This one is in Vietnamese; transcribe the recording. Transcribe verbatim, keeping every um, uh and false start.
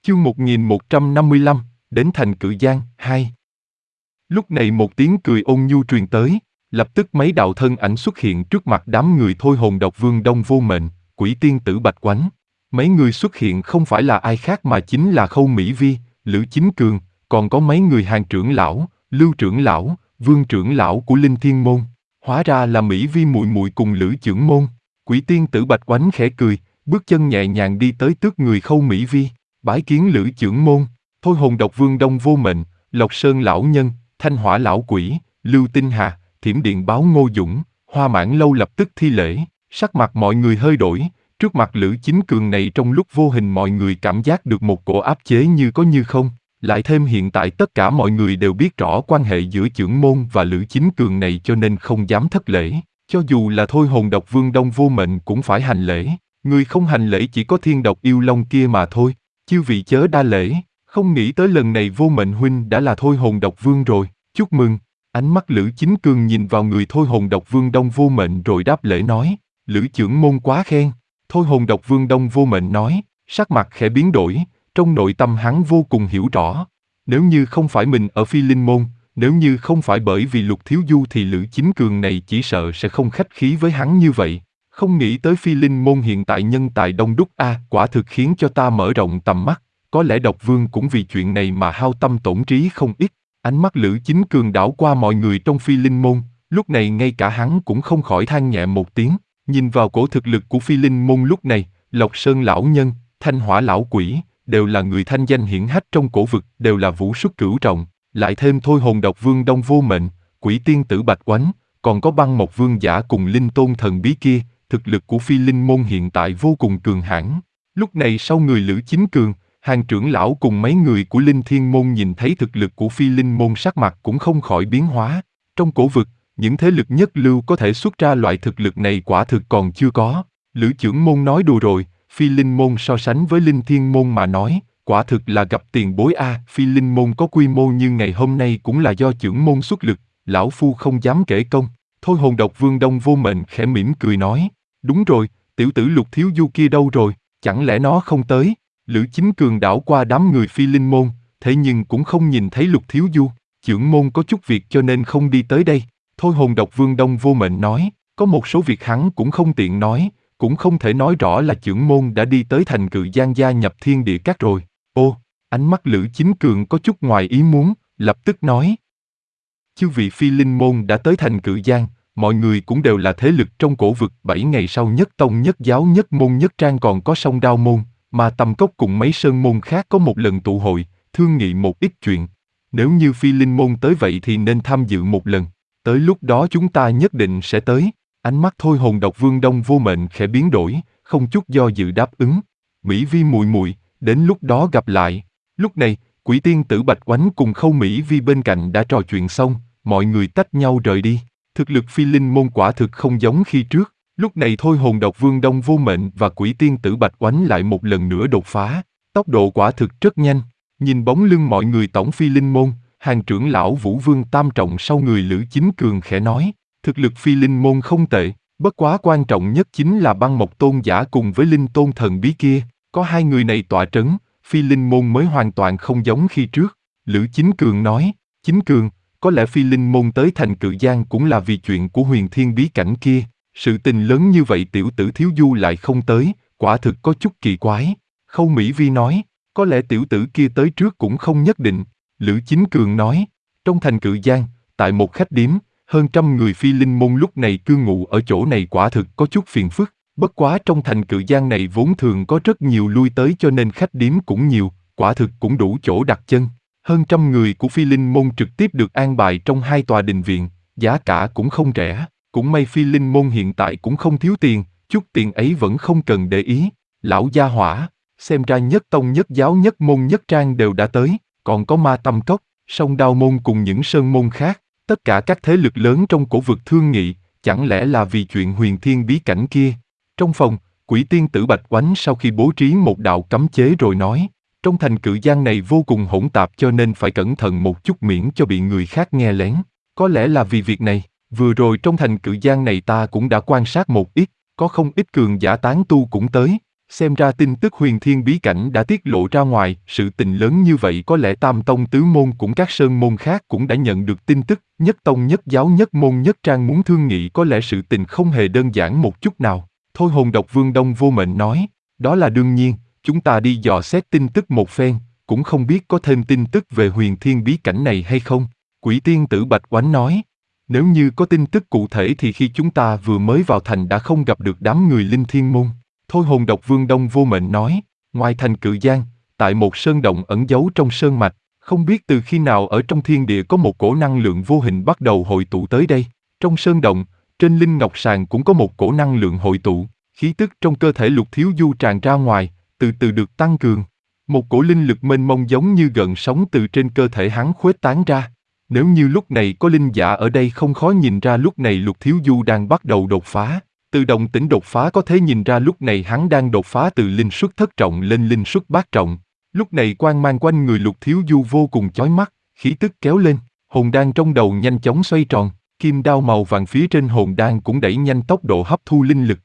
Chương một nghìn một trăm năm mươi lăm, đến thành Cự Giang, hai. Lúc này một tiếng cười ôn nhu truyền tới, lập tức mấy đạo thân ảnh xuất hiện trước mặt đám người Thôi Hồn Độc Vương Đông Vô Mệnh, Quỷ Tiên Tử Bạch Oánh. Mấy người xuất hiện không phải là ai khác mà chính là Khâu Mỹ Vi, Lữ Chính Cường, còn có mấy người Hàng trưởng lão, Lưu trưởng lão, Vương trưởng lão của Linh Thiên Môn. Hóa ra là Mỹ Vi muội muội cùng Lữ trưởng môn. Quỷ Tiên Tử Bạch Oánh khẽ cười, bước chân nhẹ nhàng đi tới trước người Khâu Mỹ Vi, bái kiến Lữ trưởng môn. Thôi Hồn Độc Vương Đông Vô Mệnh, Lộc Sơn lão nhân, Thanh Hỏa lão quỷ, Lưu Tinh Hà, Thiểm Điện báo Ngô Dũng, Hoa Mãn Lâu lập tức thi lễ. Sắc mặt mọi người hơi đổi, trước mặt Lữ Chính Cường này trong lúc vô hình mọi người cảm giác được một cổ áp chế như có như không. Lại thêm hiện tại tất cả mọi người đều biết rõ quan hệ giữa trưởng môn và Lữ Chính Cường này cho nên không dám thất lễ. Cho dù là Thôi Hồn Độc Vương Đông Vô Mệnh cũng phải hành lễ, người không hành lễ chỉ có Thiên Độc Yêu Long kia mà thôi. Chư vị chớ đa lễ, không nghĩ tới lần này Vô Mệnh huynh đã là Thôi Hồn Độc Vương rồi, chúc mừng. Ánh mắt Lữ Chính Cường nhìn vào người Thôi Hồn Độc Vương Đông Vô Mệnh rồi đáp lễ nói, Lữ trưởng môn quá khen. Thôi Hồn Độc Vương Đông Vô Mệnh nói, sắc mặt khẽ biến đổi, trong nội tâm hắn vô cùng hiểu rõ. Nếu như không phải mình ở Phi Linh Môn, nếu như không phải bởi vì Lục Thiếu Du thì Lữ Chính Cường này chỉ sợ sẽ không khách khí với hắn như vậy. Không nghĩ tới Phi Linh Môn hiện tại nhân tài đông đúc a, à, quả thực khiến cho ta mở rộng tầm mắt. Có lẽ Độc Vương cũng vì chuyện này mà hao tâm tổn trí không ít. Ánh mắt Lữ Chính Cường đảo qua mọi người trong Phi Linh Môn, lúc này ngay cả hắn cũng không khỏi than nhẹ một tiếng. Nhìn vào cổ thực lực của Phi Linh Môn lúc này, Lộc Sơn lão nhân, Thanh Hỏa lão quỷ, đều là người thanh danh hiển hách trong cổ vực, đều là vũ xuất cửu trọng. Lại thêm Thôi Hồn Độc Vương Đông Vô Mệnh, Quỷ Tiên Tử Bạch Oánh, còn có Băng Mộc Vương giả cùng Linh Tôn thần bí kia, thực lực của Phi Linh Môn hiện tại vô cùng cường hãn. Lúc này sau người Lữ Chính Cường, Hàng trưởng lão cùng mấy người của Linh Thiên Môn nhìn thấy thực lực của Phi Linh Môn sắc mặt cũng không khỏi biến hóa. Trong cổ vực, những thế lực nhất lưu có thể xuất ra loại thực lực này quả thực còn chưa có. Lữ trưởng môn nói đùa rồi, Phi Linh Môn so sánh với Linh Thiên Môn mà nói, quả thực là gặp tiền bối a. À, Phi Linh Môn có quy mô như ngày hôm nay cũng là do trưởng môn xuất lực, lão phu không dám kể công. Thôi Hồn Độc Vương Đông Vô Mệnh khẽ mỉm cười nói, đúng rồi, tiểu tử Lục Thiếu Du kia đâu rồi, chẳng lẽ nó không tới? Lữ Chính Cường đảo qua đám người Phi Linh Môn, thế nhưng cũng không nhìn thấy Lục Thiếu Du, trưởng môn có chút việc cho nên không đi tới đây. Thôi Hồn Độc Vương Đông Vô Mệnh nói, có một số việc hắn cũng không tiện nói, cũng không thể nói rõ là trưởng môn đã đi tới thành Cự Giang gia nhập Thiên Địa Các rồi. Ô, ánh mắt Lữ Chính Cường có chút ngoài ý muốn, lập tức nói. Chư vị Phi Linh Môn đã tới thành Cự Giang, mọi người cũng đều là thế lực trong cổ vực. Bảy ngày sau nhất tông nhất giáo nhất môn nhất trang còn có Sông Đao Môn, mà Tầm Cốc cùng mấy sơn môn khác có một lần tụ hội, thương nghị một ít chuyện. Nếu như Phi Linh Môn tới vậy thì nên tham dự một lần, tới lúc đó chúng ta nhất định sẽ tới. Ánh mắt Thôi Hồn Độc Vương Đông Vô Mệnh khẽ biến đổi, không chút do dự đáp ứng. Mỹ Vi muội muội, đến lúc đó gặp lại. Lúc này, Quỷ Tiên Tử Bạch Oánh cùng Khâu Mỹ Vi bên cạnh đã trò chuyện xong, mọi người tách nhau rời đi. Thực lực Phi Linh Môn quả thực không giống khi trước. Lúc này Thôi Hồn Độc Vương Đông Vô Mệnh và Quỷ Tiên Tử Bạch Oánh lại một lần nữa đột phá, tốc độ quả thực rất nhanh. Nhìn bóng lưng mọi người tổng Phi Linh Môn, Hàng trưởng lão Vũ Vương Tam Trọng sau người Lữ Chính Cường khẽ nói, thực lực Phi Linh Môn không tệ, bất quá quan trọng nhất chính là Băng Mộc Tôn giả cùng với Linh Tôn thần bí kia, có hai người này tọa trấn, Phi Linh Môn mới hoàn toàn không giống khi trước. Lữ Chính Cường nói, Chính Cường, có lẽ Phi Linh Môn tới thành Cự Giang cũng là vì chuyện của Huyền Thiên bí cảnh kia, sự tình lớn như vậy tiểu tử Thiếu Du lại không tới, quả thực có chút kỳ quái. Khâu Mỹ Vi nói, có lẽ tiểu tử kia tới trước cũng không nhất định. Lữ Chính Cường nói, trong thành Cự Giang, tại một khách điếm, hơn trăm người Phi Linh Môn lúc này cư ngụ ở chỗ này quả thực có chút phiền phức. Bất quá trong thành Cự Giang này vốn thường có rất nhiều lui tới cho nên khách điếm cũng nhiều, quả thực cũng đủ chỗ đặt chân. Hơn trăm người của Phi Linh Môn trực tiếp được an bài trong hai tòa đình viện, giá cả cũng không rẻ. Cũng may Phi Linh Môn hiện tại cũng không thiếu tiền, chút tiền ấy vẫn không cần để ý. Lão gia hỏa, xem ra nhất tông nhất giáo nhất môn nhất trang đều đã tới, còn có Ma Tâm Cốc, Sông Đao Môn cùng những sơn môn khác. Tất cả các thế lực lớn trong cổ vực thương nghị, chẳng lẽ là vì chuyện Huyền Thiên bí cảnh kia. Trong phòng, Quỷ Tiên Tử Bạch Oánh sau khi bố trí một đạo cấm chế rồi nói, trong thành Cự Giang này vô cùng hỗn tạp cho nên phải cẩn thận một chút miễn cho bị người khác nghe lén. Có lẽ là vì việc này, vừa rồi trong thành Cự Giang này ta cũng đã quan sát một ít, có không ít cường giả tán tu cũng tới. Xem ra tin tức huyền thiên bí cảnh đã tiết lộ ra ngoài, sự tình lớn như vậy có lẽ tam tông tứ môn cũng các sơn môn khác cũng đã nhận được tin tức, nhất tông nhất giáo nhất môn nhất trang muốn thương nghị có lẽ sự tình không hề đơn giản một chút nào. Thôi hồn độc vương Đông Vô Mệnh nói, đó là đương nhiên, chúng ta đi dò xét tin tức một phen, cũng không biết có thêm tin tức về huyền thiên bí cảnh này hay không. Quỷ tiên tử Bạch Oánh nói, nếu như có tin tức cụ thể thì khi chúng ta vừa mới vào thành đã không gặp được đám người linh thiên môn. Thôi hồn độc vương Đông Vô Mệnh nói, ngoài thành Cự Giang, tại một sơn động ẩn giấu trong sơn mạch, không biết từ khi nào ở trong thiên địa có một cổ năng lượng vô hình bắt đầu hội tụ tới đây. Trong sơn động, trên linh ngọc sàn cũng có một cổ năng lượng hội tụ, khí tức trong cơ thể Lục Thiếu Du tràn ra ngoài, từ từ được tăng cường. Một cổ linh lực mênh mông giống như gợn sóng từ trên cơ thể hắn khuếch tán ra. Nếu như lúc này có linh giả ở đây không khó nhìn ra lúc này Lục Thiếu Du đang bắt đầu đột phá. Từ động tĩnh đột phá có thể nhìn ra lúc này hắn đang đột phá từ linh suất thất trọng lên linh suất bát trọng. Lúc này quang mang quanh người Lục Thiếu Du vô cùng chói mắt, khí tức kéo lên, hồn đan trong đầu nhanh chóng xoay tròn, kim đao màu vàng phía trên hồn đan cũng đẩy nhanh tốc độ hấp thu linh lực.